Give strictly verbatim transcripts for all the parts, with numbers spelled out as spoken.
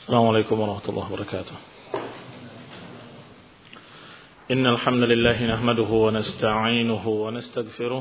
السلام عليكم ورحمة الله وبركاته. إن الحمد لله نحمده ونستعينه ونستغفره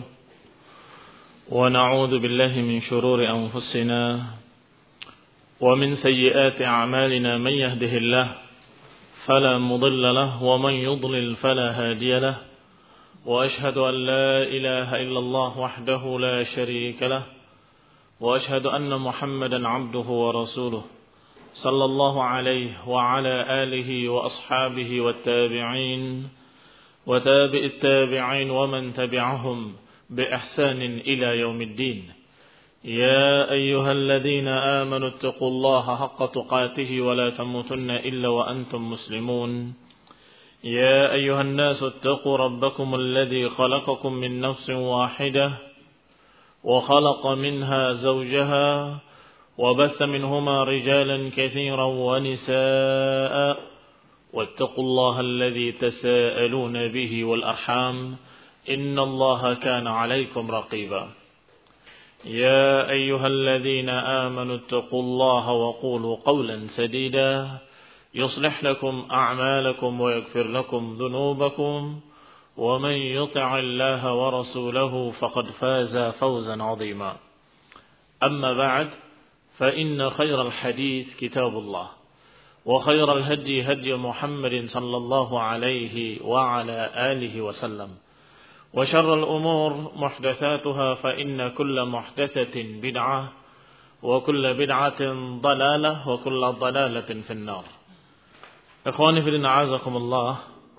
ونعوذ بالله من شرور أنفسنا ومن سيئات أعمالنا. من يهده الله فلا مضل له ومن يضلل فلا هادي له، وأشهد أن لا إله إلا الله وحده لا شريك له، وأشهد أن محمدا عبده ورسوله صلى الله عليه وعلى آله وأصحابه والتابعين وتابع التابعين ومن تبعهم بإحسان إلى يوم الدين. يا أيها الذين آمنوا اتقوا الله حق تقاته ولا تموتن إلا وأنتم مسلمون. يا أيها الناس اتقوا ربكم الذي خلقكم من نفس واحدة وخلق منها زوجها وبث منهما رجالا كثيرا ونساء، واتقوا الله الذي تساءلون به والأرحام إن الله كان عليكم رقيبا. يا أيها الذين آمنوا اتقوا الله وقولوا قولا سديدا يصلح لكم أعمالكم ويغفر لكم ذنوبكم، ومن يطع الله ورسوله فقد فاز فوزا عظيما. أما بعد، فإن خير الحديث كتاب الله، وخير الهدي هدي محمد صلى الله عليه وعلى آله وسلم، وشر الأمور محدثاتها، فإن كل محدثة بدعة وكل بدعة ضلالة وكل ضلالة في النار. Ikhwani fi din, a'azakumullah.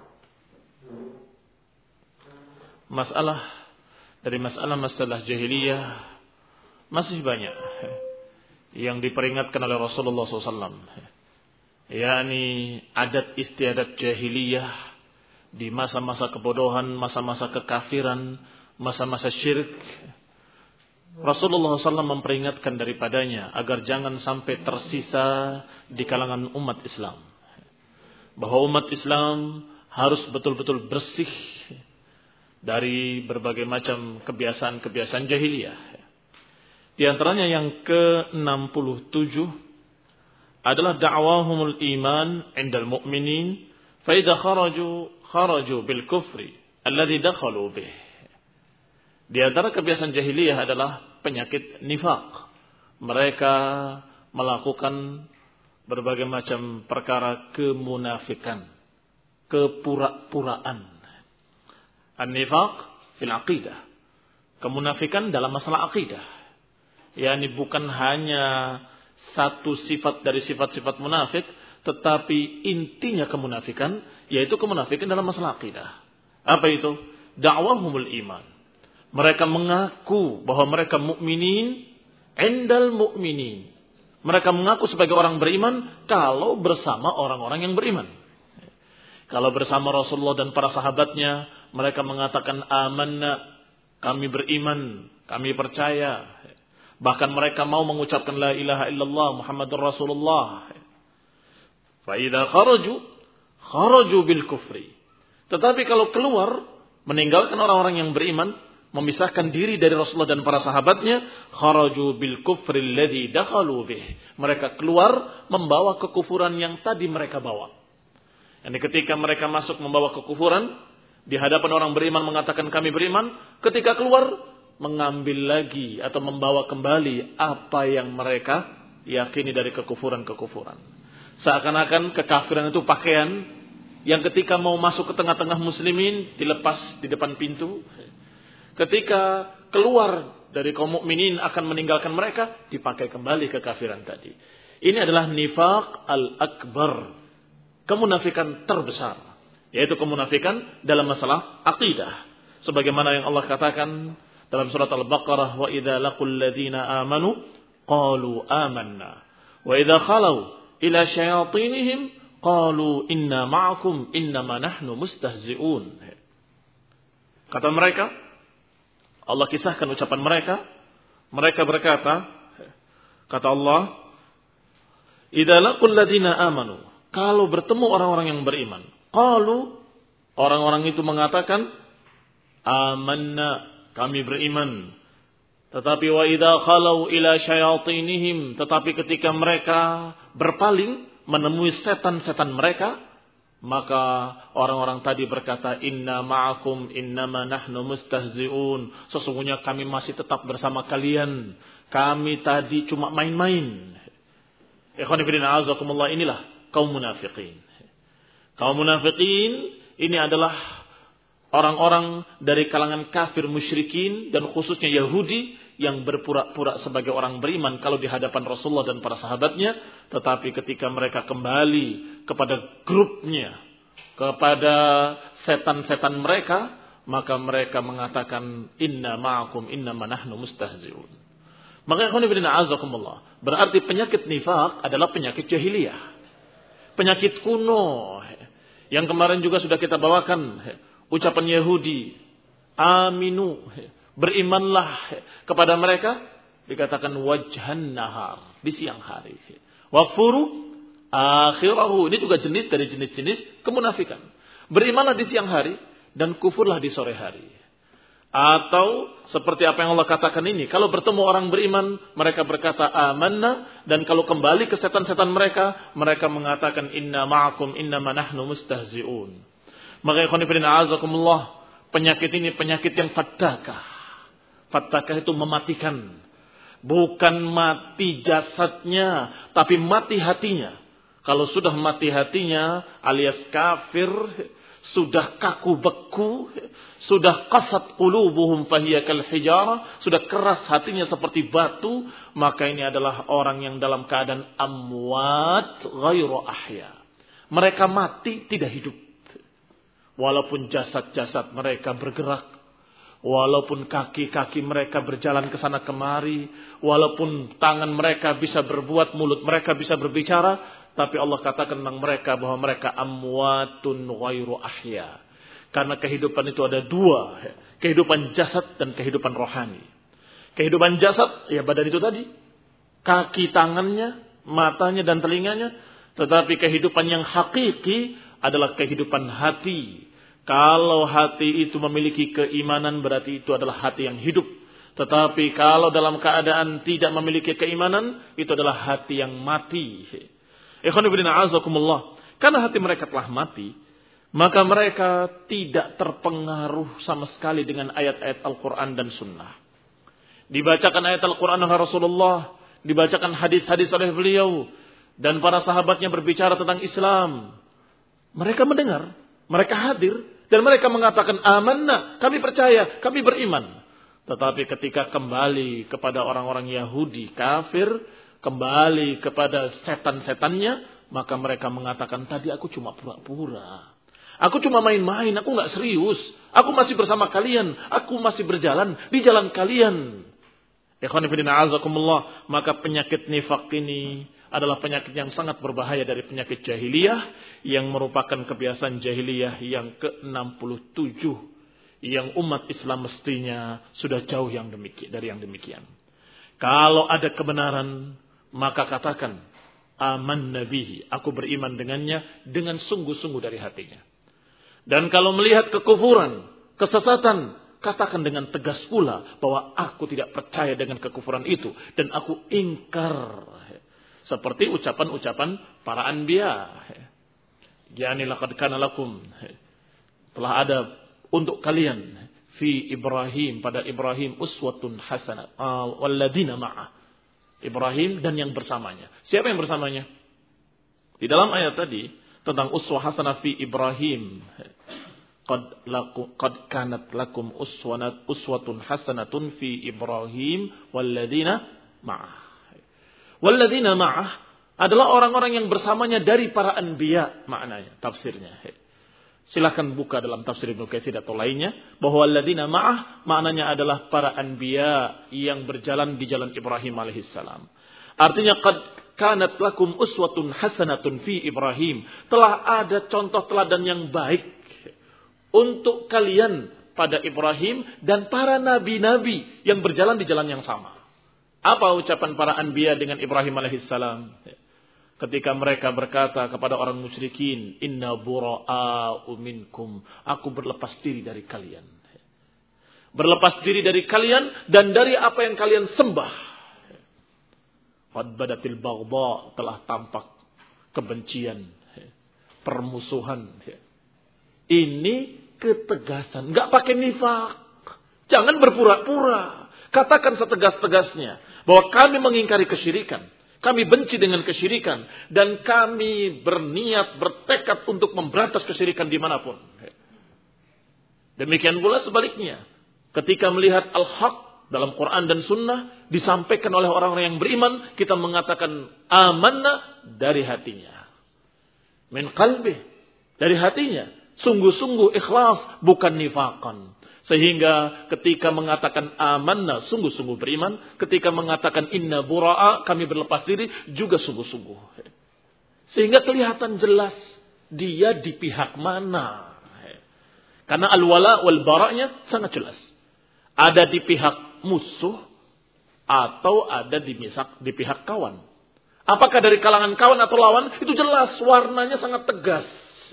Masalah dari masalah-masalah jahiliyah masih banyak yang diperingatkan oleh Rasulullah shallallahu alaihi wasallam, yakni adat istiadat jahiliyah di masa-masa kebodohan, masa-masa kekafiran, masa-masa syirik. Rasulullah shallallahu alaihi wasallam memperingatkan daripadanya agar jangan sampai tersisa di kalangan umat Islam, bahwa umat Islam harus betul-betul bersih dari berbagai macam kebiasaan-kebiasaan jahiliyah. Di antaranya yang ke enam puluh tujuh adalah da'wahumul iman 'indal mu'minin fa idza kharaju kharaju bil kufri alladhi dakhalu bih. Di antara kebiasaan jahiliyah adalah penyakit nifaq. Mereka melakukan berbagai macam perkara kemunafikan, kepura-puraan. An-nifaq fil aqidah. Kemunafikan dalam masalah akidah. yakni bukan hanya satu sifat dari sifat-sifat munafik, tetapi intinya kemunafikan, yaitu kemunafikan dalam masalah akidah. Apa itu? Da'wahumul iman. Mereka mengaku bahwa mereka mukminin, indal mukminin. Mereka mengaku sebagai orang beriman kalau bersama orang-orang yang beriman. Kalau bersama Rasulullah dan para sahabatnya, mereka mengatakan amanna, kami beriman, kami percaya. Bahkan mereka mau mengucapkan la ilaha illallah Muhammadur Rasulullah. Fa idza kharaju kharaju bil kufri. Tetapi kalau keluar meninggalkan orang-orang yang beriman, memisahkan diri dari Rasulullah dan para sahabatnya, kharaju bil kufri alladhi dakhalu bih. Mereka keluar membawa kekufuran yang tadi mereka bawa. Yani ketika mereka masuk membawa kekufuran, di hadapan orang beriman mengatakan kami beriman, ketika keluar mengambil lagi atau membawa kembali apa yang mereka yakini dari kekufuran-kekufuran. Seakan-akan kekafiran itu pakaian yang ketika mau masuk ke tengah-tengah muslimin dilepas di depan pintu. Ketika keluar dari kaum mukminin akan meninggalkan mereka, dipakai kembali kekafiran tadi. Ini adalah nifaq al-akbar, kemunafikan terbesar, yaitu kemunafikan dalam masalah akidah. Sebagaimana yang Allah katakan dalam surat Al-Baqarah, wa idza laqul ladzina amanu qalu amanna wa idza khalau ila syayatinihim qalu inna ma'akum innama nahnu mustahzi'un. Kata mereka, Allah kisahkan ucapan mereka, mereka berkata, kata Allah, idza laqul ladzina amanu, kalau bertemu orang-orang yang beriman, qalu, orang-orang itu mengatakan amanna, kami beriman. Tetapi wa idza khalau ila syayatinihim, tetapi ketika mereka berpaling menemui setan-setan mereka, maka orang-orang tadi berkata, inna ma'akum innama nahnu mustahzi'un. Sesungguhnya kami masih tetap bersama kalian. Kami tadi cuma main-main. Ikhwan fillah azakumullah, inilah kaum munafiqin. Kaum munafiqin ini adalah orang-orang dari kalangan kafir musyrikin dan khususnya Yahudi yang berpura-pura sebagai orang beriman kalau di hadapan Rasulullah dan para sahabatnya, tetapi ketika mereka kembali kepada grupnya, kepada setan-setan mereka, maka mereka mengatakan inna ma'akum innama nahnu mustahzi'un. Maka ikhwan fillah azakumullah, berarti penyakit nifaq adalah penyakit jahiliyah, penyakit kuno yang kemarin juga sudah kita bawakan ucapan Yahudi, aminu, berimanlah kepada mereka, dikatakan wajhan nahar, di siang hari. Wakfuru akhirahu, ini juga jenis dari jenis-jenis kemunafikan. Berimanlah di siang hari dan kufurlah di sore hari. Atau seperti apa yang Allah katakan ini, kalau bertemu orang beriman, mereka berkata amanna, dan kalau kembali ke setan-setan mereka, mereka mengatakan inna ma'akum innama nahnu mustahzi'un. Maka ikhwan fillah azakumullah, penyakit ini penyakit yang fatakah. Fatakah itu mematikan. Bukan mati jasadnya, tapi mati hatinya. Kalau sudah mati hatinya alias kafir, sudah kaku beku, sudah qasat qulubuhum fahiya kal hijarah, sudah keras hatinya seperti batu, maka ini adalah orang yang dalam keadaan amwat ghairu ahya. Mereka mati tidak hidup. Walaupun jasad-jasad mereka bergerak, walaupun kaki-kaki mereka berjalan ke sana kemari, walaupun tangan mereka bisa berbuat, mulut mereka bisa berbicara, tapi Allah katakan tentang mereka bahwa mereka amwatun ghairu ahya. Karena kehidupan itu ada dua, kehidupan jasad dan kehidupan rohani. Kehidupan jasad, ya badan itu tadi, kaki tangannya, matanya dan telinganya, tetapi kehidupan yang hakiki adalah kehidupan hati. Kalau hati itu memiliki keimanan, berarti itu adalah hati yang hidup. Tetapi kalau dalam keadaan tidak memiliki keimanan, itu adalah hati yang mati. Ikhwan fillah azakumullah, karena hati mereka telah mati, maka mereka tidak terpengaruh sama sekali dengan ayat-ayat Al-Quran dan Sunnah. Dibacakan ayat Al-Quran oleh Rasulullah, dibacakan hadis-hadis oleh beliau, dan para sahabatnya berbicara tentang Islam. Mereka mendengar, mereka hadir, dan mereka mengatakan amanna, kami percaya, kami beriman. Tetapi ketika kembali kepada orang-orang Yahudi kafir, kembali kepada setan-setannya, maka mereka mengatakan tadi aku cuma pura-pura. Aku cuma main-main, aku gak serius. Aku masih bersama kalian, aku masih berjalan di jalan kalian. Ikhwan fillah azakumullah, maka penyakit nifaq ini adalah penyakit yang sangat berbahaya dari penyakit jahiliyah, yang merupakan kebiasaan jahiliyah yang ke enam puluh tujuh, yang umat Islam mestinya sudah jauh yang demikian, dari yang demikian. Kalau ada kebenaran, maka katakan aman nabihi, aku beriman dengannya dengan sungguh-sungguh dari hatinya. Dan kalau melihat kekufuran, kesesatan, katakan dengan tegas pula bahwa aku tidak percaya dengan kekufuran itu dan aku ingkar. Seperti ucapan-ucapan para anbiya. Yani laqad kana lakum, telah ada untuk kalian fi Ibrahim, pada Ibrahim uswatun hasanah walladzina ma'ah. Ibrahim dan yang bersamanya. Siapa yang bersamanya? Di dalam ayat tadi tentang uswah hasanah fi Ibrahim. Qad laku qad kanat lakum uswanat uswatun hasanatun fi Ibrahim walladzina ma'ah. Walladzina ma'ah adalah orang-orang yang bersamanya dari para anbiya, maknanya, tafsirnya. Silakan buka dalam tafsir Ibnu Katsir atau lainnya, bahwa walladzina ma'ah maknanya adalah para anbiya yang berjalan di jalan Ibrahim alaihissalam. Artinya qad kanat lakum uswatun hasanatun fi Ibrahim, telah ada contoh teladan yang baik untuk kalian pada Ibrahim dan para nabi-nabi yang berjalan di jalan yang sama. Apa ucapan para anbiya dengan Ibrahim alaihissalam? Ketika mereka berkata kepada orang musyrikin, inna bura'a'u minkum, aku berlepas diri dari kalian. Berlepas diri dari kalian dan dari apa yang kalian sembah. Qad badatil baghdha, telah tampak kebencian, permusuhan. Ini ketegasan, nggak pakai nifak. Jangan berpura-pura. Katakan setegas-tegasnya bahwa kami mengingkari kesyirikan, kami benci dengan kesyirikan, dan kami berniat, bertekad untuk memberantas kesyirikan dimanapun. Demikian pula sebaliknya, ketika melihat al-haq dalam Quran dan Sunnah disampaikan oleh orang-orang yang beriman, kita mengatakan amanna dari hatinya, min qalbi, dari hatinya, sungguh-sungguh ikhlas, bukan nifakan. Sehingga ketika mengatakan amanna, sungguh-sungguh beriman. Ketika mengatakan inna bura'a, kami berlepas diri, juga sungguh-sungguh. Sehingga kelihatan jelas dia di pihak mana. Karena al-wala wal bara'nya sangat jelas. Ada di pihak musuh atau ada di, misak, di pihak kawan. Apakah dari kalangan kawan atau lawan? Itu jelas, warnanya sangat tegas.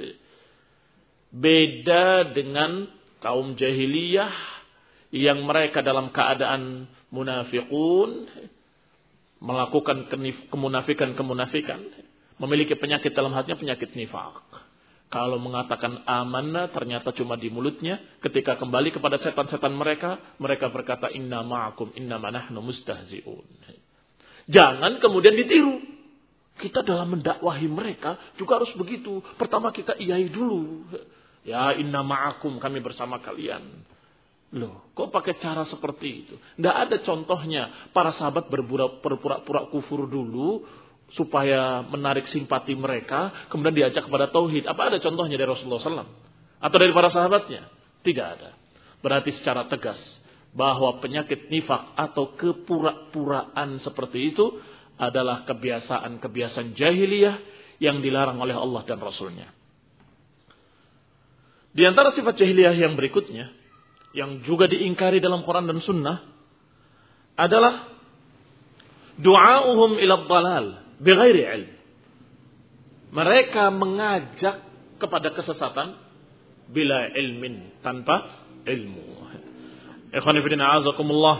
Beda dengan kaum jahiliyah yang mereka dalam keadaan munafiqun, melakukan kemunafikan-kemunafikan, memiliki penyakit dalam hatinya, penyakit nifaq. Kalau mengatakan amanah ternyata cuma di mulutnya, ketika kembali kepada setan-setan mereka, mereka berkata inna ma'akum innama nahnu mustahzi'un. Jangan kemudian ditiru. Kita dalam mendakwahi mereka juga harus begitu. Pertama kita iyai dulu. Ya inna ma'akum, kami bersama kalian. Loh, kok pakai cara seperti itu? Tidak ada contohnya para sahabat berpura-pura kufur dulu supaya menarik simpati mereka, kemudian diajak kepada tauhid. Apa ada contohnya dari Rasulullah shallallahu alaihi wasallam? Atau dari para sahabatnya? Tidak ada. Berarti secara tegas bahwa penyakit nifak atau kepura-puraan seperti itu adalah kebiasaan-kebiasaan jahiliyah yang dilarang oleh Allah dan Rasulnya. Di antara sifat jahiliyah yang berikutnya, yang juga diingkari dalam Quran dan Sunnah, adalah du'auhum ila dhalal bighairi ilm. Mereka mengajak kepada kesesatan bila ilmin, tanpa ilmu. Ikhwani fillah azakumullah.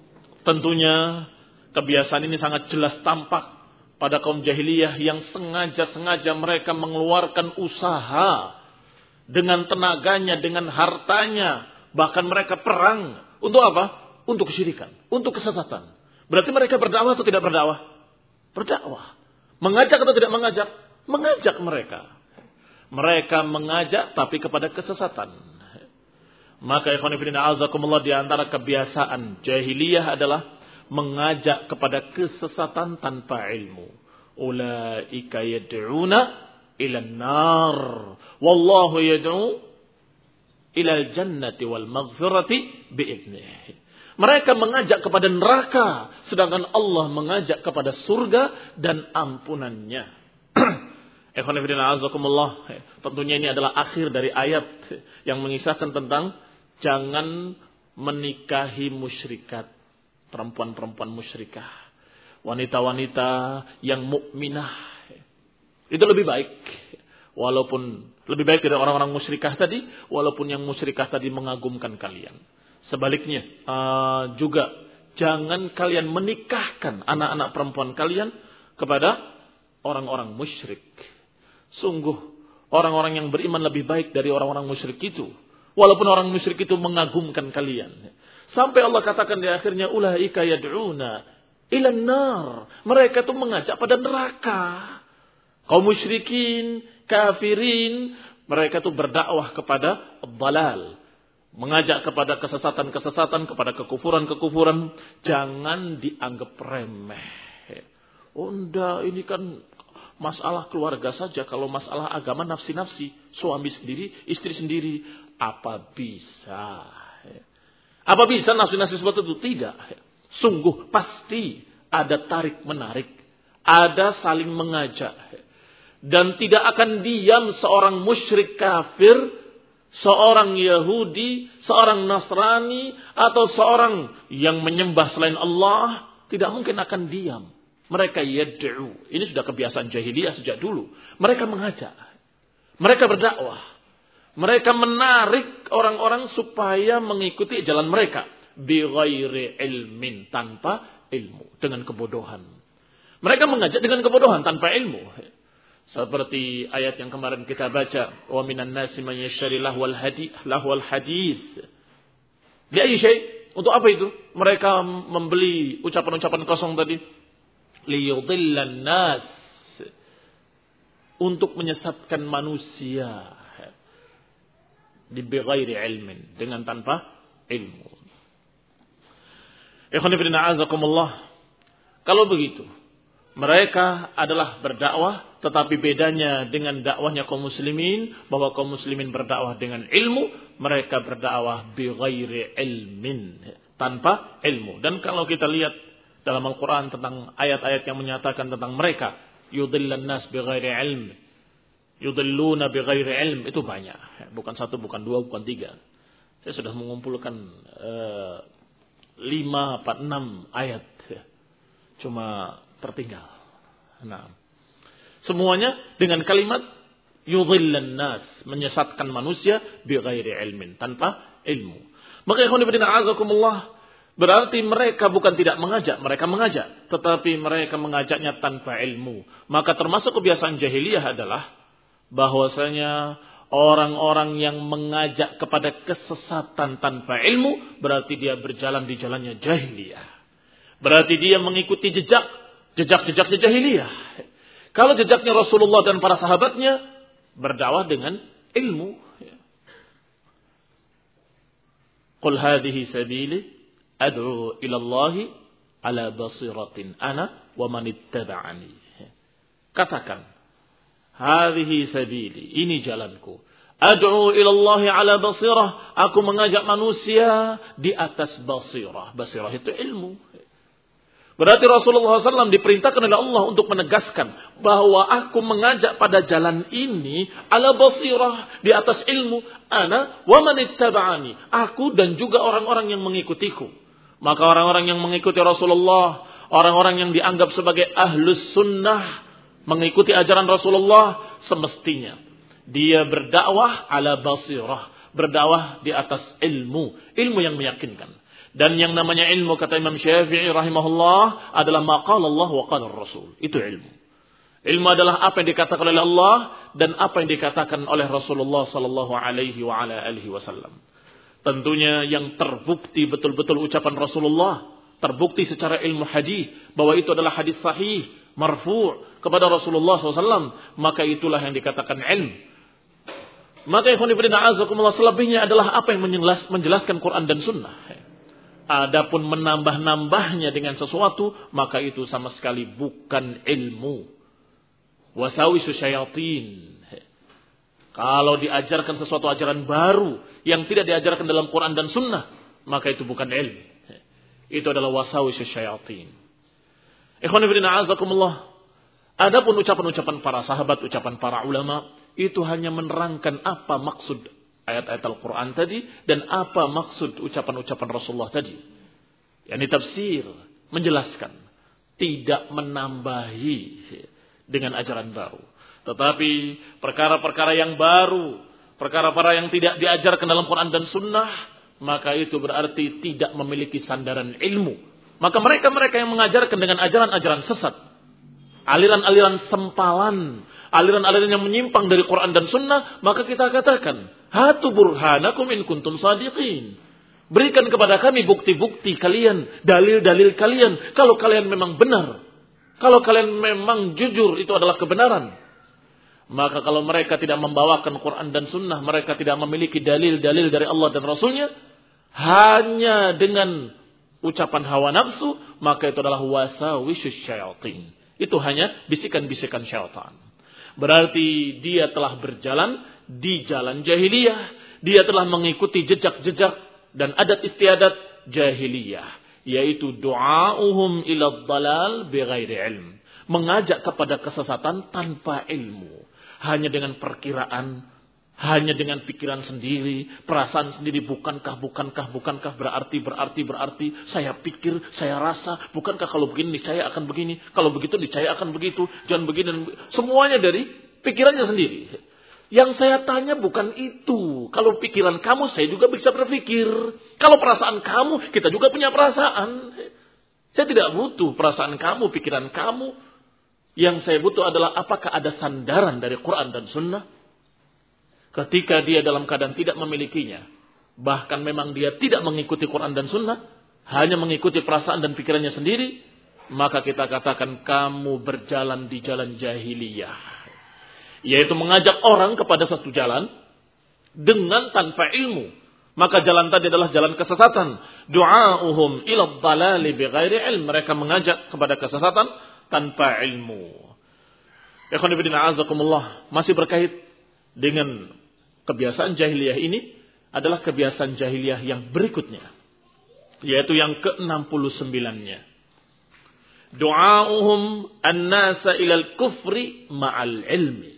Tentunya kebiasaan ini sangat jelas tampak pada kaum jahiliyah yang sengaja-sengaja mereka mengeluarkan usaha dengan tenaganya, dengan hartanya, bahkan mereka perang. Untuk apa? Untuk kesyirikan, untuk kesesatan. Berarti mereka berdakwah atau tidak berdakwah? Berdakwah. Mengajak atau tidak mengajak? Mengajak mereka. Mereka mengajak tapi kepada kesesatan. Maka ikhwan fillah azakumullah, di antara kebiasaan jahiliyah adalah mengajak kepada kesesatan tanpa ilmu. Ulaika yad'una ila an-nar wallahu yad'u ila al-jannati wal maghfirati bi'idnihi. Mereka mengajak kepada neraka, sedangkan Allah mengajak kepada surga dan ampunannya. Ikhwan fillah azakumullah, tentunya ini adalah akhir dari ayat yang mengisahkan tentang jangan menikahi musyrikat, perempuan-perempuan musyrikah, wanita-wanita yang mukminah. Itu lebih baik. Walaupun lebih baik dari orang-orang musyrikah tadi, walaupun yang musyrikah tadi mengagumkan kalian. Sebaliknya uh, juga jangan kalian menikahkan anak-anak perempuan kalian kepada orang-orang musyrik. Sungguh orang-orang yang beriman lebih baik dari orang-orang musyrik itu. Walaupun orang musyrik itu mengagumkan kalian. Sampai Allah katakan di akhirnya ulaika yad'una ilan nar. Mereka itu mengajak pada neraka. Kaum musyrikin, kafirin, mereka itu berdakwah kepada dhalal, mengajak kepada kesesatan-kesesatan, kepada kekufuran-kekufuran. Jangan dianggap remeh. Oh enggak, ini kan masalah keluarga saja. Kalau masalah agama nafsi-nafsi, suami sendiri, istri sendiri. Apa bisa? Apa bisa nafsi-nafsi seperti itu? Tidak. Sungguh pasti ada tarik-menarik, ada saling mengajak. Dan tidak akan diam seorang musyrik kafir, seorang Yahudi, seorang Nasrani, atau seorang yang menyembah selain Allah, tidak mungkin akan diam. Mereka yad'u. Ini sudah kebiasaan jahiliyah sejak dulu. Mereka mengajak. Mereka berdakwah. Mereka menarik orang-orang supaya mengikuti jalan mereka. Bi ghairi ilmin, tanpa ilmu. Dengan kebodohan. Mereka mengajak dengan kebodohan, tanpa ilmu. Seperti ayat yang kemarin kita baca, wa minan nasi man yashtari lahwal hadith, lahwal hadith. Li ayyi syai'? Untuk apa itu? Mereka membeli ucapan-ucapan kosong tadi. Liyudillan nas. Untuk menyesatkan manusia. Di bighairi ilmin. Dengan tanpa ilmu. Ikhwan fillah a'azakumullah. Kalau begitu, mereka adalah berdakwah, tetapi bedanya dengan dakwahnya kaum muslimin, bahwa kaum muslimin berdakwah dengan ilmu, mereka berdakwah bighairi ilmin, tanpa ilmu. Dan kalau kita lihat dalam Al-Quran tentang ayat-ayat yang menyatakan tentang mereka, yudillan nas bighairi ilm, yudilluna bighairi ilm, itu banyak. Bukan satu, bukan dua, bukan tiga. Saya sudah mengumpulkan uh, lima, empat, enam ayat. Cuma tertinggal. Nah, semuanya dengan kalimat yudhillan nas, menyesatkan manusia bighairi ilmin, tanpa ilmu. Maka ikhwan fillah a'azakumullah, berarti mereka bukan tidak mengajak, mereka mengajak, tetapi mereka mengajaknya tanpa ilmu. Maka termasuk kebiasaan jahiliyah adalah bahwasanya orang-orang yang mengajak kepada kesesatan tanpa ilmu, berarti dia berjalan di jalannya jahiliyah. Berarti dia mengikuti jejak Jejak-jejaknya jahiliyah. Kalau jejaknya Rasulullah dan para sahabatnya, berdakwah dengan ilmu. Qul hadhihi sabili ad'u ila Allah ala basiratin ana wa man ittaba'ani. Katakan, hadhihi sabili, ini jalanku. Ad'u ila Allah ala basirah, aku mengajak manusia di atas basirah. Basirah itu ilmu. Berarti Rasulullah shallallahu alaihi wasallam diperintahkan oleh Allah untuk menegaskan bahwa aku mengajak pada jalan ini ala basirah, di atas ilmu, ana wa man ittaba'ani, aku dan juga orang-orang yang mengikutiku. Maka orang-orang yang mengikuti Rasulullah, orang-orang yang dianggap sebagai ahlus sunnah, mengikuti ajaran Rasulullah, semestinya dia berdakwah ala basirah, berdakwah di atas ilmu, ilmu yang meyakinkan. Dan yang namanya ilmu, kata Imam Syafi'i rahimahullah, adalah maqala Allah wa qala Rasul. Itu ilmu. Ilmu adalah apa yang dikatakan oleh Allah dan apa yang dikatakan oleh Rasulullah sallallahu alaihi wa ala alihi wasallam. Tentunya yang terbukti betul-betul ucapan Rasulullah, terbukti secara ilmu hadis bahwa itu adalah hadis sahih, marfu' kepada Rasulullah sallallahu alaihi wasallam, maka itulah yang dikatakan ilmu. Maka ikhwan fillah a'azakumullah, selebihnya adalah apa yang menjelaskan Quran dan Sunnah. Adapun menambah-nambahnya dengan sesuatu, maka itu sama sekali bukan ilmu. Wasawisu syayatin. Kalau diajarkan sesuatu ajaran baru yang tidak diajarkan dalam Quran dan Sunnah, maka itu bukan ilmu. Itu adalah wasawisu syayatin. Ikhwan fillah a'azakumullah. Adapun ucapan-ucapan para sahabat, ucapan para ulama, itu hanya menerangkan apa maksud ayat-ayat Al-Quran tadi dan apa maksud ucapan-ucapan Rasulullah tadi. Yang ditafsir, menjelaskan, tidak menambahi dengan ajaran baru. Tetapi perkara-perkara yang baru, perkara-perkara yang tidak diajarkan dalam Quran dan Sunnah, maka itu berarti tidak memiliki sandaran ilmu. Maka mereka-mereka yang mengajarkan dengan ajaran-ajaran sesat, aliran-aliran sempalan, aliran-aliran yang menyimpang dari Quran dan Sunnah, maka kita katakan, hatu burhanakum in kuntum sadiqin. Berikan kepada kami bukti-bukti kalian, dalil-dalil kalian, kalau kalian memang benar. Kalau kalian memang jujur, itu adalah kebenaran. Maka kalau mereka tidak membawakan Quran dan Sunnah, mereka tidak memiliki dalil-dalil dari Allah dan Rasulnya, hanya dengan ucapan hawa nafsu, maka itu adalah wasawisyus syayatin. Itu hanya bisikan-bisikan syaitan. Berarti dia telah berjalan di jalan jahiliyah. Dia telah mengikuti jejak-jejak dan adat istiadat jahiliyah. Yaitu du'a'uhum ila dhalal bighairi ilm. Mengajak kepada kesesatan tanpa ilmu. Hanya dengan perkiraan, hanya dengan pikiran sendiri, perasaan sendiri, bukankah, bukankah, bukankah, berarti, berarti, berarti, saya pikir, saya rasa, bukankah kalau begini niscaya akan begini, kalau begitu niscaya akan begitu, jangan begini, semuanya dari pikirannya sendiri. Yang saya tanya bukan itu. Kalau pikiran kamu, saya juga bisa berpikir. Kalau perasaan kamu, kita juga punya perasaan. Saya tidak butuh perasaan kamu, pikiran kamu. Yang saya butuh adalah apakah ada sandaran dari Quran dan Sunnah. Ketika dia dalam keadaan tidak memilikinya, bahkan memang dia tidak mengikuti Quran dan Sunnah, hanya mengikuti perasaan dan pikirannya sendiri, maka kita katakan kamu berjalan di jalan jahiliyah. Yaitu mengajak orang kepada satu jalan dengan tanpa ilmu. Maka jalan tadi adalah jalan kesesatan. Du'a'uhum ila dhalali bighairi ilm. Mereka mengajak kepada kesesatan tanpa ilmu. Ikhwan fillah azakumullah, masih berkait dengan kebiasaan jahiliyah ini adalah kebiasaan jahiliyah yang berikutnya, yaitu yang ke enam puluh sembilan-nya. Du'a'uhum an-nasa ilal kufri ma'al ilmi.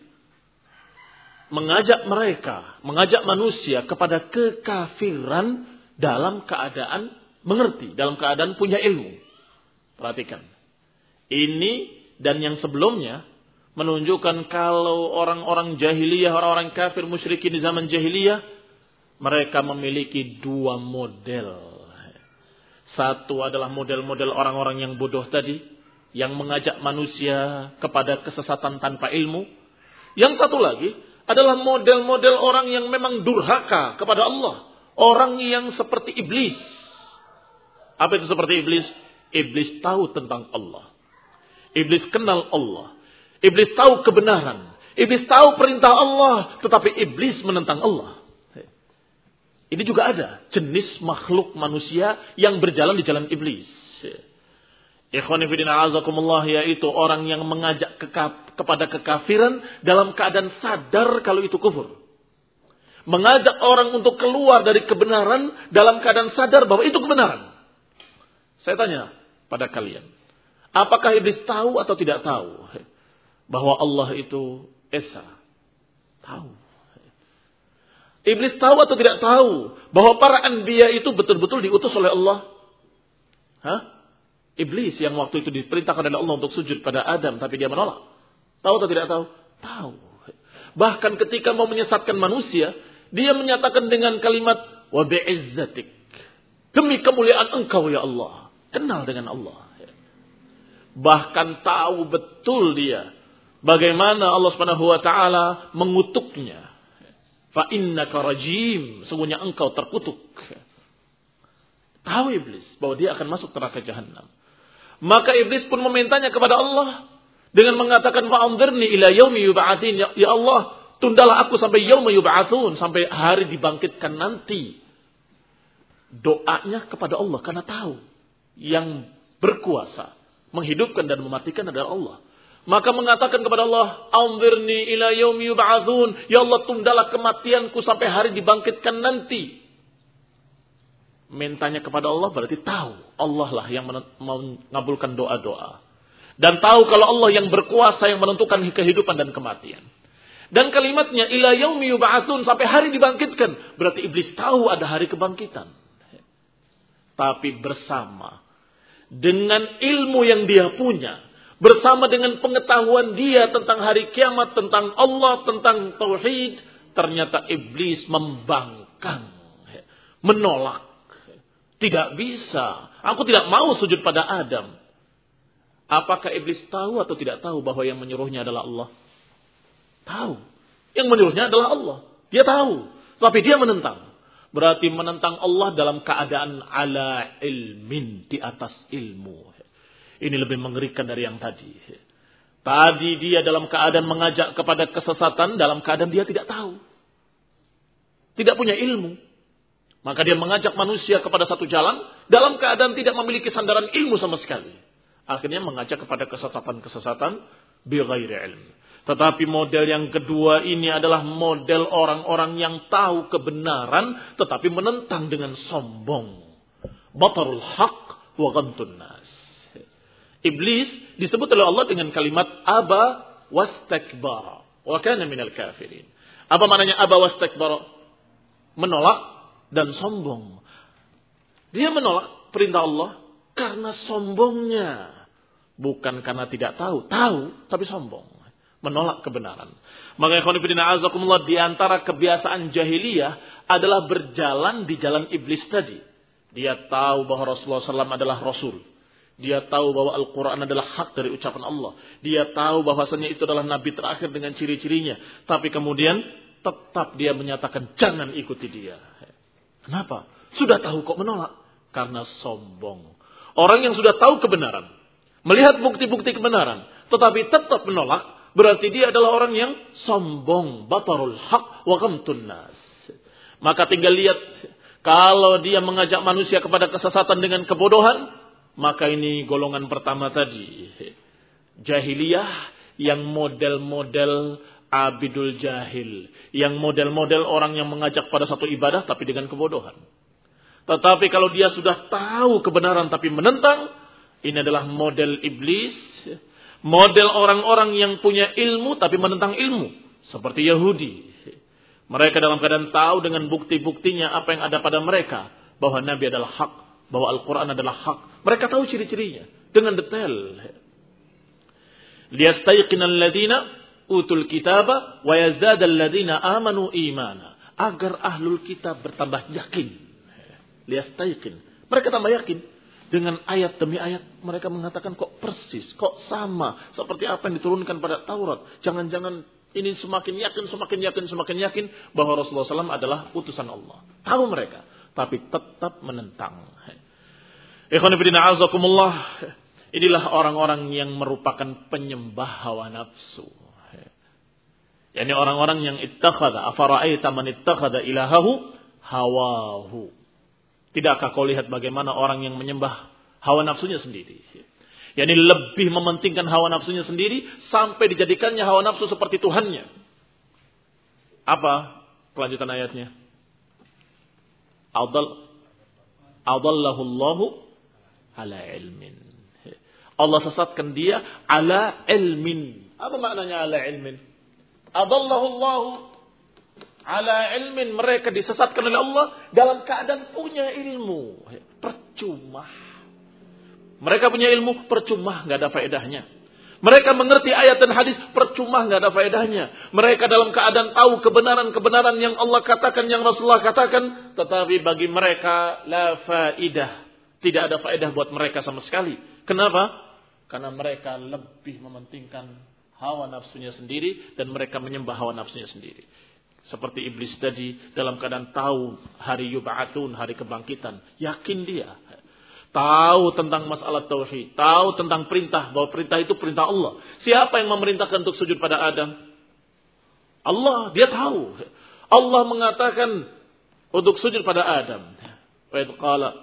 Mengajak mereka, mengajak manusia kepada kekafiran dalam keadaan mengerti, dalam keadaan punya ilmu. Perhatikan. Ini dan yang sebelumnya menunjukkan kalau orang-orang jahiliyah, orang-orang kafir musyrikin di zaman jahiliyah, mereka memiliki dua model. Satu adalah model-model orang-orang yang bodoh tadi, yang mengajak manusia kepada kesesatan tanpa ilmu. Yang satu lagi adalah model-model orang yang memang durhaka kepada Allah. Orang yang seperti iblis. Apa itu seperti iblis? Iblis tahu tentang Allah. Iblis kenal Allah. Iblis tahu kebenaran. Iblis tahu perintah Allah. Tetapi iblis menentang Allah. Ini juga ada jenis makhluk manusia yang berjalan di jalan iblis. Ikhwani fillah azakumullah, yaitu orang yang mengajak keka- kepada kekafiran dalam keadaan sadar kalau itu kufur. Mengajak orang untuk keluar dari kebenaran dalam keadaan sadar bahwa itu kebenaran. Saya tanya pada kalian, apakah iblis tahu atau tidak tahu bahwa Allah itu Esa? Tahu. Iblis tahu atau tidak tahu bahwa para anbiya itu betul-betul diutus oleh Allah? Hah? Iblis yang waktu itu diperintahkan oleh Allah untuk sujud pada Adam, tapi dia menolak. Tahu atau tidak tahu? Tahu. Bahkan ketika mau menyesatkan manusia, dia menyatakan dengan kalimat wa bi'izzatik, demi kemuliaan engkau ya Allah. Kenal dengan Allah. Bahkan tahu betul dia bagaimana Allah Subhanahu wa taala mengutuknya. Fa innaka rajim, sungguhnya engkau terkutuk. Tahu iblis bahwa dia akan masuk neraka jahanam. Maka iblis pun memintanya kepada Allah dengan mengatakan fa'anzirni ila yaumi yub'atsin, ya, ya Allah, tundalah aku sampai yaum yub'atsun, sampai hari dibangkitkan nanti. Doanya kepada Allah karena tahu yang berkuasa menghidupkan dan mematikan adalah Allah. Maka mengatakan kepada Allah, anzirni ila yaumi yub'atsun, ya Allah, tundalah kematianku sampai hari dibangkitkan nanti. Mintanya kepada Allah berarti tahu Allah lah yang mengabulkan doa-doa. Dan tahu kalau Allah yang berkuasa yang menentukan kehidupan dan kematian. Dan kalimatnya ila yaumi yub'atsun, sampai hari dibangkitkan, berarti iblis tahu ada hari kebangkitan. Tapi bersama dengan ilmu yang dia punya, bersama dengan pengetahuan dia tentang hari kiamat, tentang Allah, tentang tauhid, ternyata iblis membangkang, menolak. Tidak bisa. Aku tidak mau sujud pada Adam. Apakah iblis tahu atau tidak tahu bahwa yang menyuruhnya adalah Allah? Tahu. Yang menyuruhnya adalah Allah. Dia tahu. Tapi dia menentang. Berarti menentang Allah dalam keadaan ala ilmin, di atas ilmu. Ini lebih mengerikan dari yang tadi. Tadi dia dalam keadaan mengajak kepada kesesatan, dalam keadaan dia tidak tahu. Tidak punya ilmu. Maka dia mengajak manusia kepada satu jalan, dalam keadaan tidak memiliki sandaran ilmu sama sekali. Akhirnya mengajak kepada kesesatan-kesesatan, bighairi ilm. Tetapi model yang kedua ini adalah model orang-orang yang tahu kebenaran, tetapi menentang dengan sombong. Batarul haq wa ghamtun nas. Iblis disebut oleh Allah dengan kalimat aba wastakbara wa kana minal kafirin. Apa maknanya aba wastakbara? Menolak dan sombong. Dia menolak perintah Allah karena sombongnya. Bukan karena tidak tahu. Tahu tapi sombong. Menolak kebenaran. Maka ikhwan fillah azakumullah, di antara kebiasaan jahiliyah adalah berjalan di jalan iblis tadi. Dia tahu bahwa Rasulullah shallallahu alaihi wasallam adalah Rasul. Dia tahu bahwa Al-Quran adalah hak dari ucapan Allah. Dia tahu bahwasanya itu adalah nabi terakhir dengan ciri-cirinya. Tapi kemudian tetap dia menyatakan jangan ikuti dia. Kenapa? Sudah tahu kok menolak. Karena sombong. Orang yang sudah tahu kebenaran, melihat bukti-bukti kebenaran, tetapi tetap menolak, berarti dia adalah orang yang sombong. Batarul haq wa ghamtun nas. Maka tinggal lihat, kalau dia mengajak manusia kepada kesesatan dengan kebodohan, maka ini golongan pertama tadi. Jahiliyah yang model-model abidul jahil. Yang model-model orang yang mengajak pada satu ibadah tapi dengan kebodohan. Tetapi kalau dia sudah tahu kebenaran tapi menentang, ini adalah model iblis. Model orang-orang yang punya ilmu tapi menentang ilmu. Seperti Yahudi. Mereka dalam keadaan tahu dengan bukti-buktinya apa yang ada pada mereka. Bahwa Nabi adalah hak. Bahwa Al-Quran adalah hak. Mereka tahu ciri-cirinya dengan detail. Liyastayqinal ladina utul kitaba wa yazdadal ladina amanu imana. Agar ahlul kitab bertambah yakin. Liyastayqin. Mereka tambah yakin. Dengan ayat demi ayat mereka mengatakan kok persis, kok sama seperti apa yang diturunkan pada Taurat. Jangan-jangan ini semakin yakin, semakin yakin, semakin yakin bahwa Rasulullah shallallahu alaihi wasallam adalah utusan Allah. Tahu mereka, tapi tetap menentang. Ikhwan fillah azakumullah, inilah orang-orang yang merupakan penyembah hawa nafsu. Yani orang-orang yang ittakhadha, afara'aita man ittakhadha ilahahu hawahu. Tidakkah kau lihat bagaimana orang yang menyembah hawa nafsunya sendiri? Yani lebih mementingkan hawa nafsunya sendiri sampai dijadikannya hawa nafsu seperti Tuhannya. Apa kelanjutan ayatnya? Adall adallahu Allahu ala ilmin. Allah sesatkan dia ala ilmin. Apa maknanya ala ilmin? Adallahu Allahu ala ilmin. Mereka disesatkan oleh Allah dalam keadaan punya ilmu. Percuma. Mereka punya ilmu, percuma, nggak ada faedahnya. Mereka mengerti ayat dan hadis, percuma, nggak ada faedahnya. Mereka dalam keadaan tahu kebenaran-kebenaran yang Allah katakan, yang Rasulullah katakan, tetapi bagi mereka la faedah. Tidak ada faedah buat mereka sama sekali. Kenapa? Karena mereka lebih mementingkan hawa nafsunya sendiri dan mereka menyembah hawa nafsunya sendiri. Seperti iblis tadi dalam keadaan tahu hari yub'atsun, hari kebangkitan, yakin dia. Tahu tentang masalah tauhid, tahu tentang perintah, bahwa perintah itu perintah Allah. Siapa yang memerintahkan untuk sujud pada Adam? Allah, dia tahu. Allah mengatakan untuk sujud pada Adam. Wa idh qala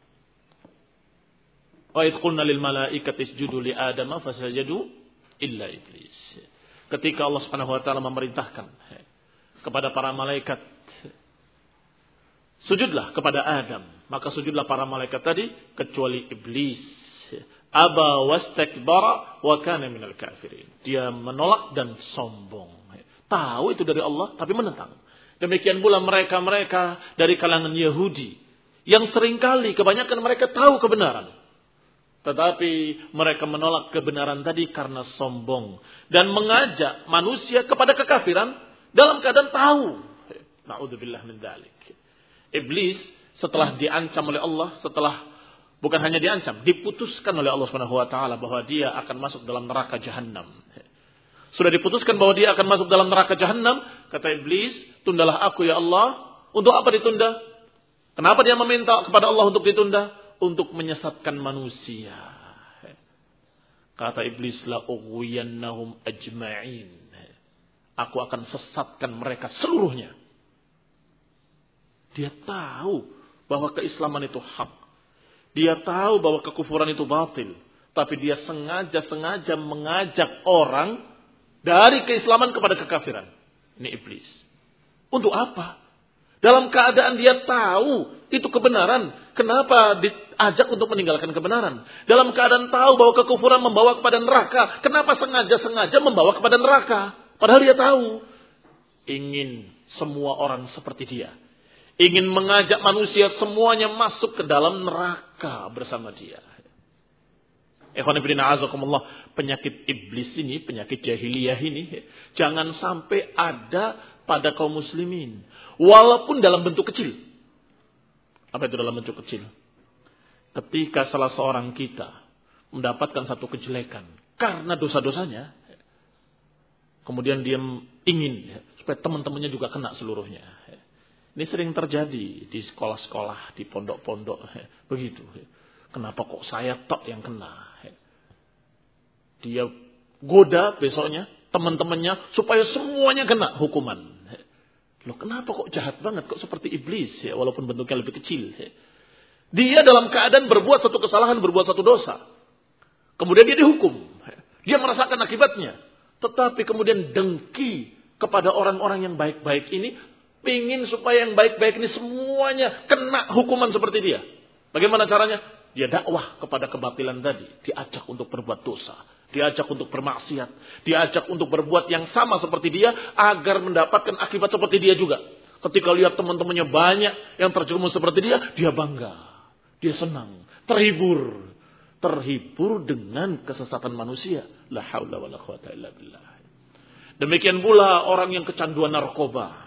wa idh qulna lil malaikati isjudu li Adama fasajadu illa iblis. Ketika Allah Subhanahu wa taala memerintahkan kepada para malaikat, sujudlah kepada Adam. Maka sujudlah para malaikat tadi kecuali iblis. Aba wastakbara wa kana minal kafirin. Dia menolak dan sombong. Tahu itu dari Allah tapi menentang. Demikian pula mereka-mereka dari kalangan Yahudi yang seringkali kebanyakan mereka tahu kebenaran. Tetapi mereka menolak kebenaran tadi karena sombong dan mengajak manusia kepada kekafiran dalam keadaan tahu. Na'udzubillah min dzalik. Iblis setelah diancam oleh Allah, setelah bukan hanya diancam, diputuskan oleh Allah Subhanahu wa taala bahwa dia akan masuk dalam neraka jahanam. Sudah diputuskan bahwa dia akan masuk dalam neraka jahanam, kata iblis, tundalah aku ya Allah. Untuk apa ditunda? Kenapa dia meminta kepada Allah untuk ditunda? Untuk menyesatkan manusia. Kata iblis, la ughwiyannahum ajma'in. Aku akan sesatkan mereka seluruhnya. Dia tahu bahwa keislaman itu hak. Dia tahu bahwa kekufuran itu batil. Tapi dia sengaja-sengaja mengajak orang dari keislaman kepada kekafiran. Ini iblis. Untuk apa? Dalam keadaan dia tahu itu kebenaran. Kenapa diajak untuk meninggalkan kebenaran? Dalam keadaan tahu bahwa kekufuran membawa kepada neraka. Kenapa sengaja-sengaja membawa kepada neraka? Padahal dia tahu. Ingin semua orang seperti dia. Ingin mengajak manusia semuanya masuk ke dalam neraka bersama dia. Ikhwan fillah azakumullah, penyakit iblis ini, penyakit jahiliyah ini, jangan sampai ada pada kaum muslimin. Walaupun dalam bentuk kecil. Apa itu dalam bentuk kecil? Ketika salah seorang kita mendapatkan satu kejelekan karena dosa-dosanya, kemudian dia ingin supaya teman-temannya juga kena seluruhnya. Ini sering terjadi di sekolah-sekolah, di pondok-pondok, begitu. Kenapa kok saya tok yang kena? Dia goda besoknya teman-temannya supaya semuanya kena hukuman. Loh, kenapa kok jahat banget, kok seperti iblis ya, walaupun bentuknya lebih kecil. Dia dalam keadaan berbuat satu kesalahan, berbuat satu dosa. Kemudian dia dihukum. Dia merasakan akibatnya. Tetapi kemudian dengki kepada orang-orang yang baik-baik ini, pingin supaya yang baik-baik ini semuanya kena hukuman seperti dia. Bagaimana caranya? Dia dakwah kepada kebatilan tadi. Diajak untuk berbuat dosa. Diajak untuk bermaksiat. Diajak untuk berbuat yang sama seperti dia, agar mendapatkan akibat seperti dia juga. Ketika lihat teman-temannya banyak yang terjerumus seperti dia, dia bangga. Dia senang. Terhibur. Terhibur dengan kesesatan manusia. La haula wa la quwata illa billah. Demikian pula orang yang kecanduan narkoba.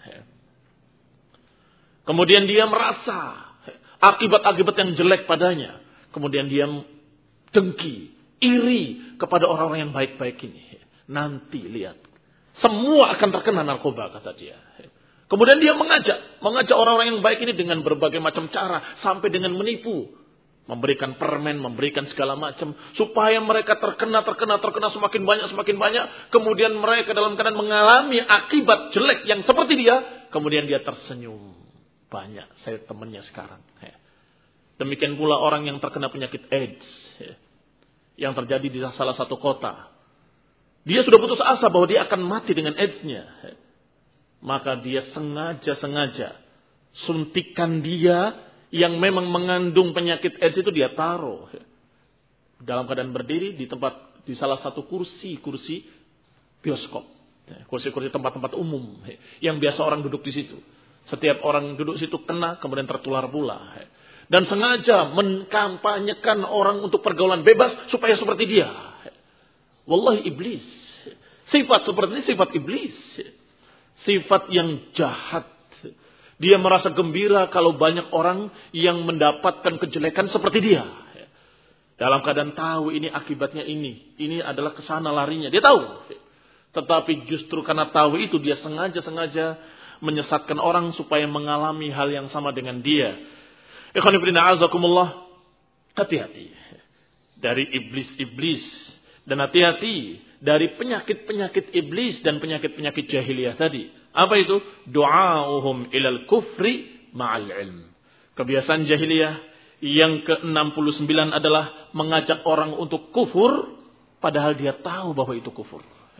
Kemudian dia merasa akibat-akibat yang jelek padanya. Kemudian dia dengki, iri kepada orang-orang yang baik-baik ini. Nanti lihat, semua akan terkena narkoba, kata dia. Kemudian dia mengajak, mengajak orang-orang yang baik ini dengan berbagai macam cara, sampai dengan menipu. Memberikan permen, memberikan segala macam. Supaya mereka terkena, terkena, terkena semakin banyak, semakin banyak. Kemudian mereka dalam keadaan mengalami akibat jelek yang seperti dia. Kemudian dia tersenyum. Banyak saya temannya sekarang. Demikian pula orang yang terkena penyakit AIDS. Yang terjadi di salah satu kota. Dia sudah putus asa bahwa dia akan mati dengan AIDS-nya. Maka dia sengaja-sengaja suntikan dia yang memang mengandung penyakit AIDS itu dia taruh dalam keadaan berdiri di tempat, di salah satu kursi-kursi bioskop, kursi-kursi tempat-tempat umum yang biasa orang duduk di situ. Setiap orang duduk situ kena, kemudian tertular pula. Dan sengaja mengkampanyekan orang untuk pergaulan bebas supaya seperti dia. Wallahi iblis. Sifat seperti ini sifat iblis. Sifat yang jahat. Dia merasa gembira kalau banyak orang yang mendapatkan kejelekan seperti dia. Dalam keadaan tahu ini akibatnya ini. Ini adalah kesana larinya. Dia tahu. Tetapi justru karena tahu itu dia sengaja-sengaja menyesatkan orang supaya mengalami hal yang sama dengan dia. Ikhwan fillah azakumullah. Hati-hati dari iblis-iblis. Dan hati-hati dari penyakit-penyakit iblis dan penyakit-penyakit jahiliyah tadi. Apa itu? Du'auhum ilal kufri ma'al ilm. Kebiasaan jahiliyah yang ke enam puluh sembilan adalah mengajak orang untuk kufur padahal dia tahu bahwa itu kufur.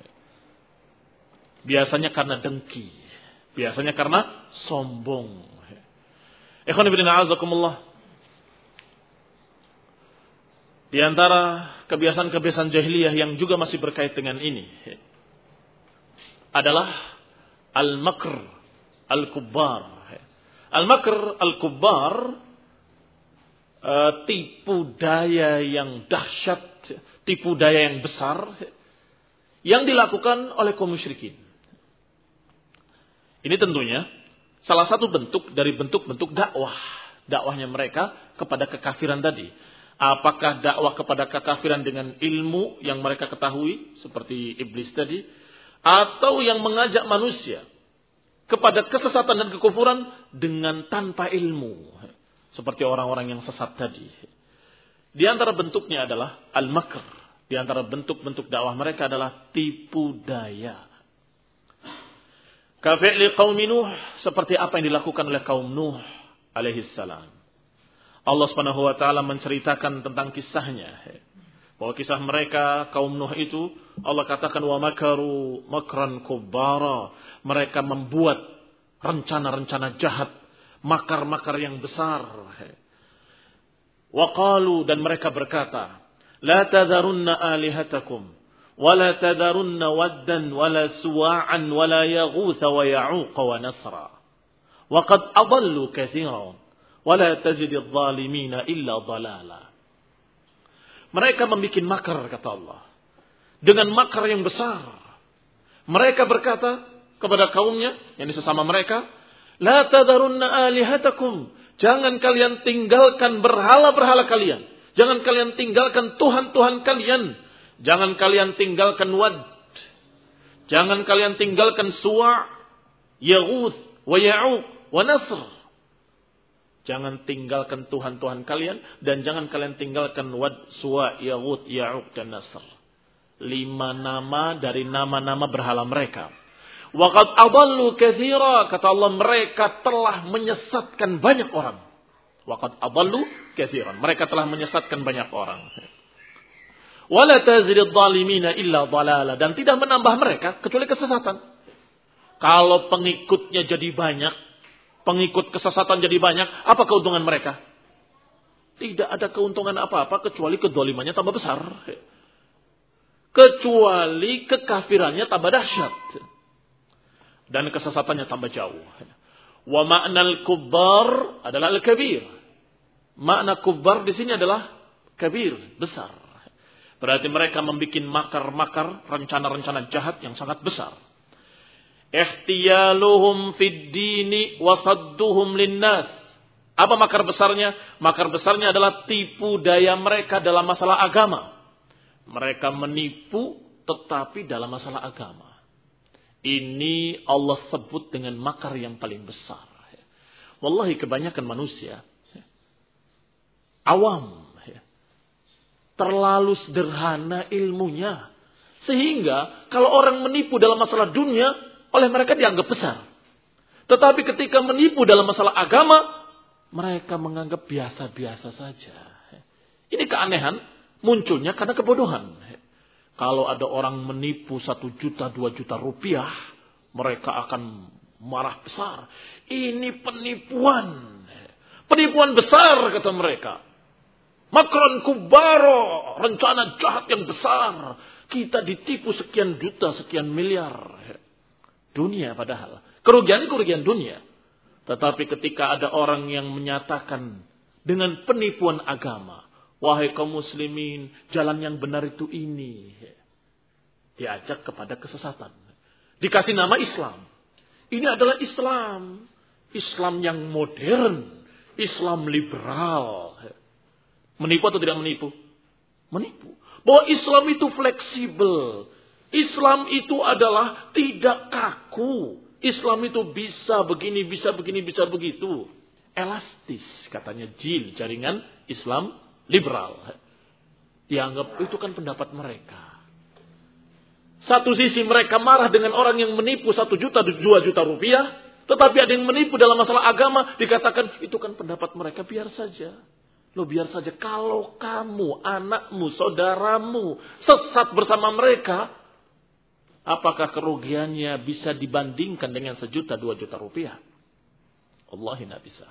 Biasanya karena dengki. Biasanya karena sombong. Ikhwan fillah azakumullah. Di antara kebiasaan-kebiasaan jahiliyah yang juga masih berkait dengan ini adalah al-makr al-kubbar. Al-makr al-kubbar, uh, tipu daya yang dahsyat, tipu daya yang besar yang dilakukan oleh kaum musyrikin. Ini tentunya salah satu bentuk dari bentuk-bentuk dakwah. Dakwahnya mereka kepada kekafiran tadi. Apakah dakwah kepada kekafiran dengan ilmu yang mereka ketahui, seperti iblis tadi. Atau yang mengajak manusia kepada kesesatan dan kekufuran dengan tanpa ilmu. Seperti orang-orang yang sesat tadi. Di antara bentuknya adalah al-makr. Di antara bentuk-bentuk dakwah mereka adalah tipu daya. Kafi'li qaum Nuh, seperti apa yang dilakukan oleh kaum Nuh alaihi salam. Allah Subhanahu wa taala menceritakan tentang kisahnya. Bahwa kisah mereka kaum Nuh itu Allah katakan wa makaru makran kubbara. Mereka membuat rencana-rencana jahat, makar-makar yang besar. Wa qalu, dan mereka berkata, la tadharunna alihatakum ولا تذرن ودا ولا سواعا ولا يغوث ويعوق ونسرا وقد أضلوا كثيرا ولا تجد الظالمين إلا ضلالا. Mereka membuat makar, kata Allah, dengan makar yang besar. Mereka berkata kepada kaumnya, yang sesama mereka, la tadharunna alihatakum, jangan kalian tinggalkan berhala-berhala kalian. Jangan kalian tinggalkan Tuhan-Tuhan kalian. Jangan kalian tinggalkan Wad. Jangan kalian tinggalkan Suwa', Yaghuth, wa Ya'uq, wa Nasr. Jangan tinggalkan Tuhan-Tuhan kalian. Dan jangan kalian tinggalkan Wad, Suwa', Yaghuth, Ya'uq, dan Nasr. Lima nama dari nama-nama berhala mereka. Waqad adallu katsira, kata Allah, mereka telah menyesatkan banyak orang. Waqad adallu katsiran, mereka telah menyesatkan banyak orang. Wala tazididz zalimina illa dhalala, dan tidak menambah mereka kecuali kesesatan. Kalau pengikutnya jadi banyak, pengikut kesesatan jadi banyak, apa keuntungan mereka? Tidak ada keuntungan apa-apa kecuali kedzalimannya tambah besar. Kecuali kekafirannya tambah dahsyat. Dan kesesatannya tambah jauh. Wa ma'nal kubbar adalah al-kabir. Makna kubbar di sini adalah kabir, besar. Berarti mereka membuat makar-makar, rencana-rencana jahat yang sangat besar. Ihtiyaluhum fid dini wa sadduhum linnas. Apa makar besarnya? Makar besarnya adalah tipu daya mereka dalam masalah agama. Mereka menipu tetapi dalam masalah agama. Ini Allah sebut dengan makar yang paling besar. Wallahi kebanyakan manusia awam, terlalu sederhana ilmunya. Sehingga kalau orang menipu dalam masalah dunia, oleh mereka dianggap besar. Tetapi ketika menipu dalam masalah agama, mereka menganggap biasa-biasa saja. Ini keanehan munculnya karena kebodohan. Kalau ada orang menipu satu juta, dua juta rupiah, mereka akan marah besar. Ini penipuan. Penipuan besar, kata mereka. Makran kubaro, rencana jahat yang besar. Kita ditipu sekian juta, sekian miliar. Dunia padahal. Kerugian kerugian dunia. Tetapi ketika ada orang yang menyatakan dengan penipuan agama, wahai kaum muslimin, jalan yang benar itu ini. Diajak kepada kesesatan. Dikasih nama Islam. Ini adalah Islam. Islam yang modern. Islam liberal. Menipu atau tidak menipu? Menipu. Bahwa Islam itu fleksibel. Islam itu adalah tidak kaku. Islam itu bisa begini, bisa begini, bisa begitu. Elastis, katanya jil, jaringan Islam liberal. Dianggap itu kan pendapat mereka. Satu sisi mereka marah dengan orang yang menipu satu juta, dua juta rupiah. Tetapi ada yang menipu dalam masalah agama. Dikatakan itu kan pendapat mereka, biar saja. Loh biar saja. Kalau kamu, anakmu, saudaramu sesat bersama mereka. Apakah kerugiannya bisa dibandingkan dengan sejuta, dua juta rupiah? Wallahi tidak bisa.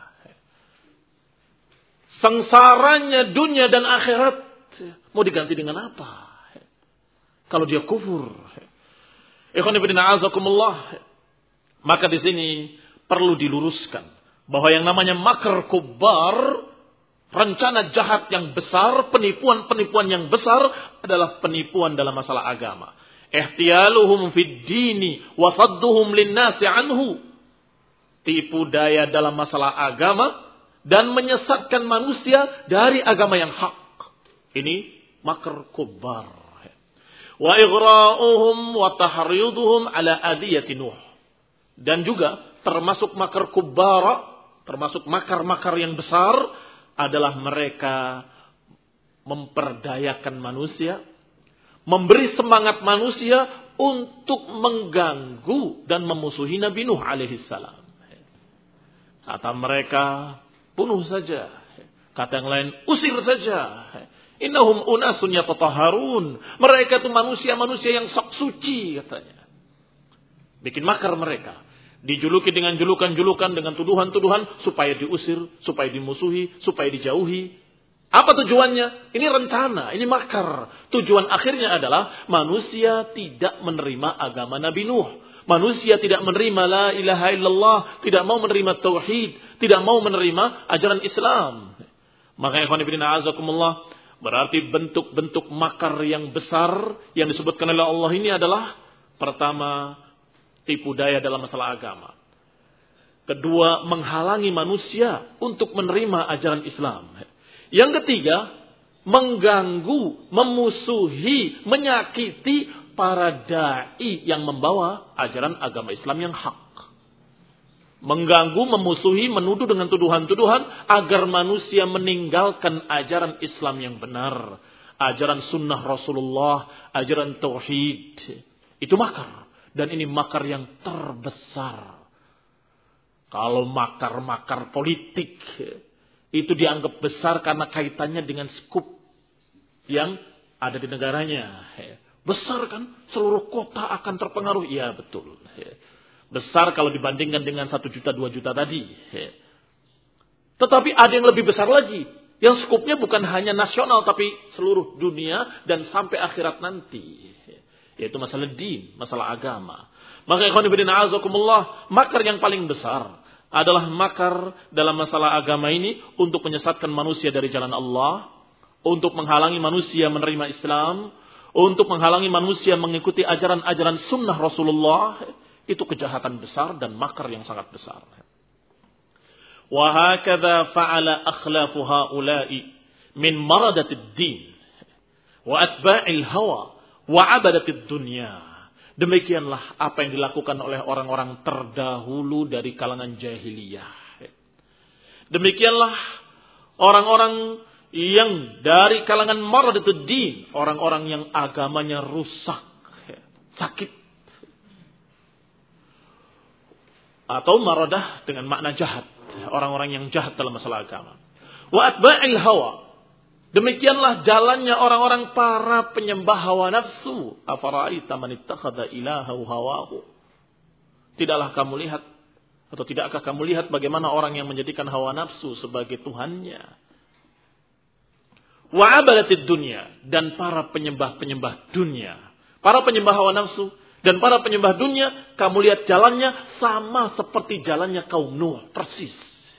Sengsaranya dunia dan akhirat mau diganti dengan apa? Kalau dia kufur. Ikhwan fillah azakumullah. Maka di sini perlu diluruskan bahwa yang namanya makar kubbar, rencana jahat yang besar, penipuan-penipuan yang besar adalah penipuan dalam masalah agama. Ihtiyaluhum fid dini wa sadduhum linnasi anhu. Tipu daya dalam masalah agama dan menyesatkan manusia dari agama yang hak. Ini makar kubbar. Wa ighra'uhum wa tahriduhum ala adiyati Nuh. Dan juga termasuk makar kubbara, termasuk makar-makar yang besar adalah mereka memperdayakan manusia, memberi semangat manusia untuk mengganggu dan memusuhi Nabi Nuh alaihi salam. Kata mereka, bunuh saja. Kata yang lain, usir saja. Innahum unasun yatatahharun. Mereka itu manusia-manusia yang sok suci, katanya. Bikin makar mereka. Dijuluki dengan julukan-julukan, dengan tuduhan-tuduhan, supaya diusir, supaya dimusuhi, supaya dijauhi. Apa tujuannya? Ini rencana, ini makar. Tujuan akhirnya adalah manusia tidak menerima agama Nabi Nuh. Manusia tidak menerima la ilaha illallah, tidak mau menerima tauhid, tidak mau menerima ajaran Islam. Maka ikhwan fillah azakumullah, berarti bentuk-bentuk makar yang besar yang disebutkan oleh Allah ini adalah pertama, tipu daya dalam masalah agama. Kedua, menghalangi manusia untuk menerima ajaran Islam. Yang ketiga, mengganggu, memusuhi, menyakiti para dai yang membawa ajaran agama Islam yang hak. Mengganggu, memusuhi, menuduh dengan tuduhan-tuduhan agar manusia meninggalkan ajaran Islam yang benar, ajaran sunnah Rasulullah, ajaran tauhid. Itu makar, dan ini makar yang terbesar. Kalau makar-makar politik itu dianggap besar karena kaitannya dengan skup yang ada di negaranya. Besar kan? Seluruh kota akan terpengaruh. Ya betul. Besar kalau dibandingkan dengan satu juta, dua juta tadi. Tetapi ada yang lebih besar lagi. Yang skupnya bukan hanya nasional tapi seluruh dunia dan sampai akhirat nanti. Yaitu masalah din, masalah agama. Maka ikhwan fillah azakumullah, makar yang paling besar adalah makar dalam masalah agama ini untuk menyesatkan manusia dari jalan Allah, untuk menghalangi manusia menerima Islam, untuk menghalangi manusia mengikuti ajaran-ajaran sunnah Rasulullah. Itu kejahatan besar dan makar yang sangat besar. Wa hakadha fa'ala akhlafu haula'i min maradatid din wa atba'il hawa wa 'abadatid dunya. Demikianlah apa yang dilakukan oleh orang-orang terdahulu dari kalangan jahiliyah. Demikianlah orang-orang yang dari kalangan maradatud din, orang-orang yang agamanya rusak, sakit. Atau maradah dengan makna jahat, orang-orang yang jahat dalam masalah agama. Wa atba'il hawa. Demikianlah jalannya orang-orang para penyembah hawa nafsu. Afara'aita man ittakhadha ilahahu hawahu. Tidaklah kamu lihat atau tidakkah kamu lihat bagaimana orang yang menjadikan hawa nafsu sebagai tuhannya? Wa 'abadatid dunya, dan para penyembah-penyembah dunia. Para penyembah hawa nafsu dan para penyembah dunia, kamu lihat jalannya sama seperti jalannya kaum Nuh, persis.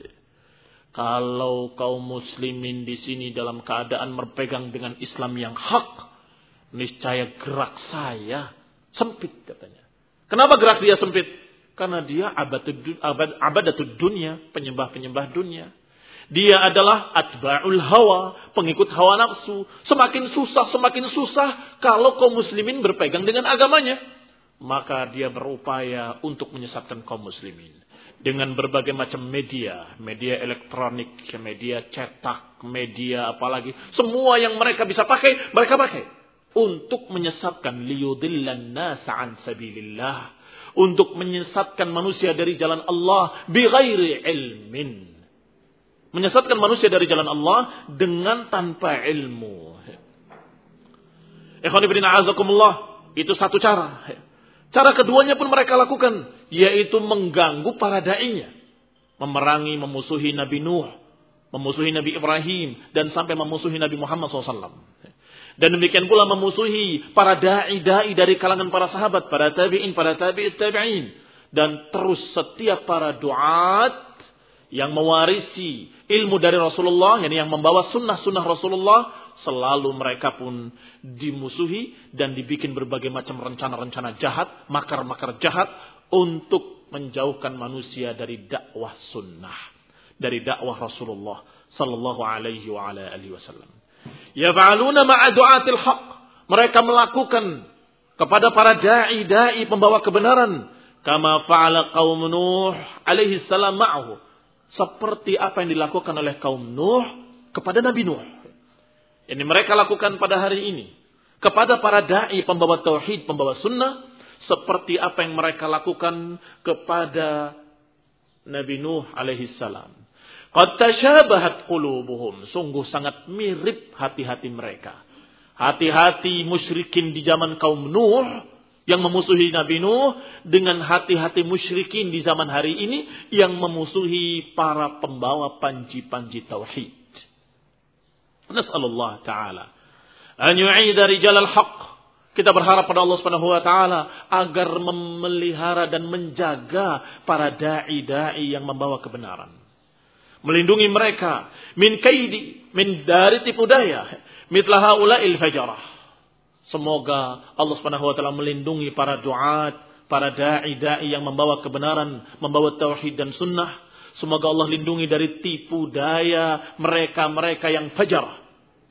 Kalau kaum muslimin di sini dalam keadaan berpegang dengan Islam yang hak, niscaya gerak saya sempit katanya. Kenapa gerak dia sempit? Karena dia abadatud dunia, penyembah-penyembah dunia. Dia adalah atba'ul hawa, pengikut hawa nafsu. Semakin susah, semakin susah kalau kaum muslimin berpegang dengan agamanya. Maka dia berupaya untuk menyesatkan kaum muslimin. Dengan berbagai macam media, media elektronik, media cetak, media apalagi. Semua yang mereka bisa pakai, mereka pakai. Untuk menyesatkan liyudillan nasa an sabilillah. Untuk menyesatkan manusia dari jalan Allah bighairi ilmin. Menyesatkan manusia dari jalan Allah dengan tanpa ilmu. Ikhwan fillah azakumullah, itu satu cara. Cara keduanya pun mereka lakukan, yaitu mengganggu para da'inya. Memerangi, memusuhi Nabi Nuh, memusuhi Nabi Ibrahim, dan sampai memusuhi Nabi Muhammad shallallahu alaihi wasallam. Dan demikian pula memusuhi para da'i-da'i dari kalangan para sahabat, para tabi'in, para tabi'it tabi'in. Dan terus setiap para du'at yang mewarisi ilmu dari Rasulullah, yani yang membawa sunnah-sunnah Rasulullah, selalu mereka pun dimusuhi dan dibikin berbagai macam rencana-rencana jahat, makar-makar jahat untuk menjauhkan manusia dari dakwah sunnah, dari dakwah Rasulullah sallallahu alaihi wa ala alihi wasallam. Yaf'aluna ma'a du'atil haq. Mereka melakukan kepada para dai-dai pembawa kebenaran, kama fa'ala qaum Nuh alaihi salam ma'ahu. Seperti apa yang dilakukan oleh kaum Nuh kepada Nabi Nuh. Ini mereka lakukan pada hari ini kepada para dai pembawa tauhid, pembawa sunnah, seperti apa yang mereka lakukan kepada Nabi Nuh alaihi salam. Qad tashabahat qulubuhum, sungguh sangat mirip hati-hati mereka. Hati-hati musyrikin di zaman kaum Nuh yang memusuhi Nabi Nuh dengan hati-hati musyrikin di zaman hari ini yang memusuhi para pembawa panji-panji tauhid. Nas'alullah ta'ala an yu'ida rijal al-haq. Kita berharap pada Allah Subhanahu wa taala agar memelihara dan menjaga para dai-dai yang membawa kebenaran. Melindungi mereka min kaidi, min dari tipu daya, mitla haula'il fajarah. Semoga Allah Subhanahu wa taala melindungi para duat, para dai-dai yang membawa kebenaran, membawa tauhid dan sunnah. Semoga Allah lindungi dari tipu daya mereka-mereka yang fajar,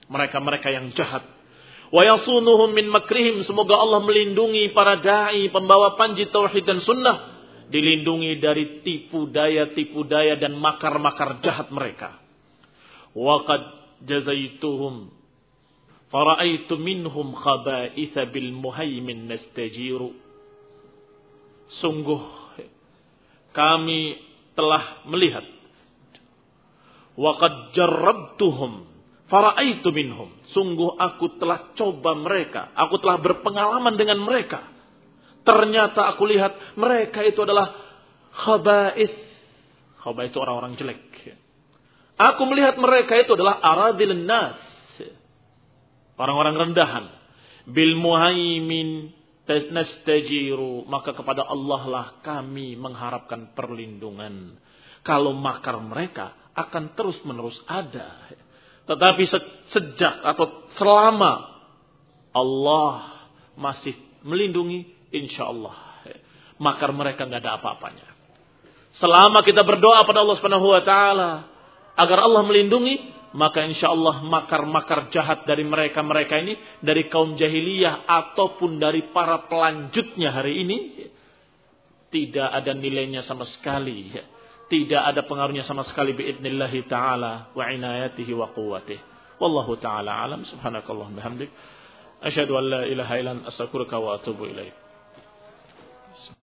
mereka-mereka yang jahat. Wa yasunuhum min makrihim, semoga Allah melindungi para dai, pembawa panji tauhid dan sunnah, dilindungi dari tipu daya tipu daya dan makar-makar jahat mereka. Wa qad jazaituhum fara'aitu minhum khaba'itha bil muhaimin nastajiru. Sungguh kami telah melihat, wa qad jarrabtuhum fara'aitu minhum, sungguh aku telah coba mereka, aku telah berpengalaman dengan mereka. Ternyata aku lihat mereka itu adalah khaba'ith. Khaba'ith itu orang-orang jelek. Aku melihat mereka itu adalah aradilun nas, orang-orang rendahan. Bil muhaimin nastajiru, maka kepada Allah lah kami mengharapkan perlindungan. Kalau makar mereka akan terus-menerus ada. Tetapi sejak atau selama Allah masih melindungi, insya Allah makar mereka nggak ada apa-apanya. Selama kita berdoa pada Allah Subhanahu Wa Taala agar Allah melindungi, maka insya Allah makar-makar jahat dari mereka-mereka ini, dari kaum jahiliyah ataupun dari para pelanjutnya hari ini, tidak ada nilainya sama sekali. Tidak ada pengaruhnya sama sekali biidnillahi ta'ala wa inayatihi wa quwwatihi. Wallahu ta'ala alam. Subhanakallah bihamdik. Asyhadu an la ilaha illa anta astaghfiruka wa atubu ilaik.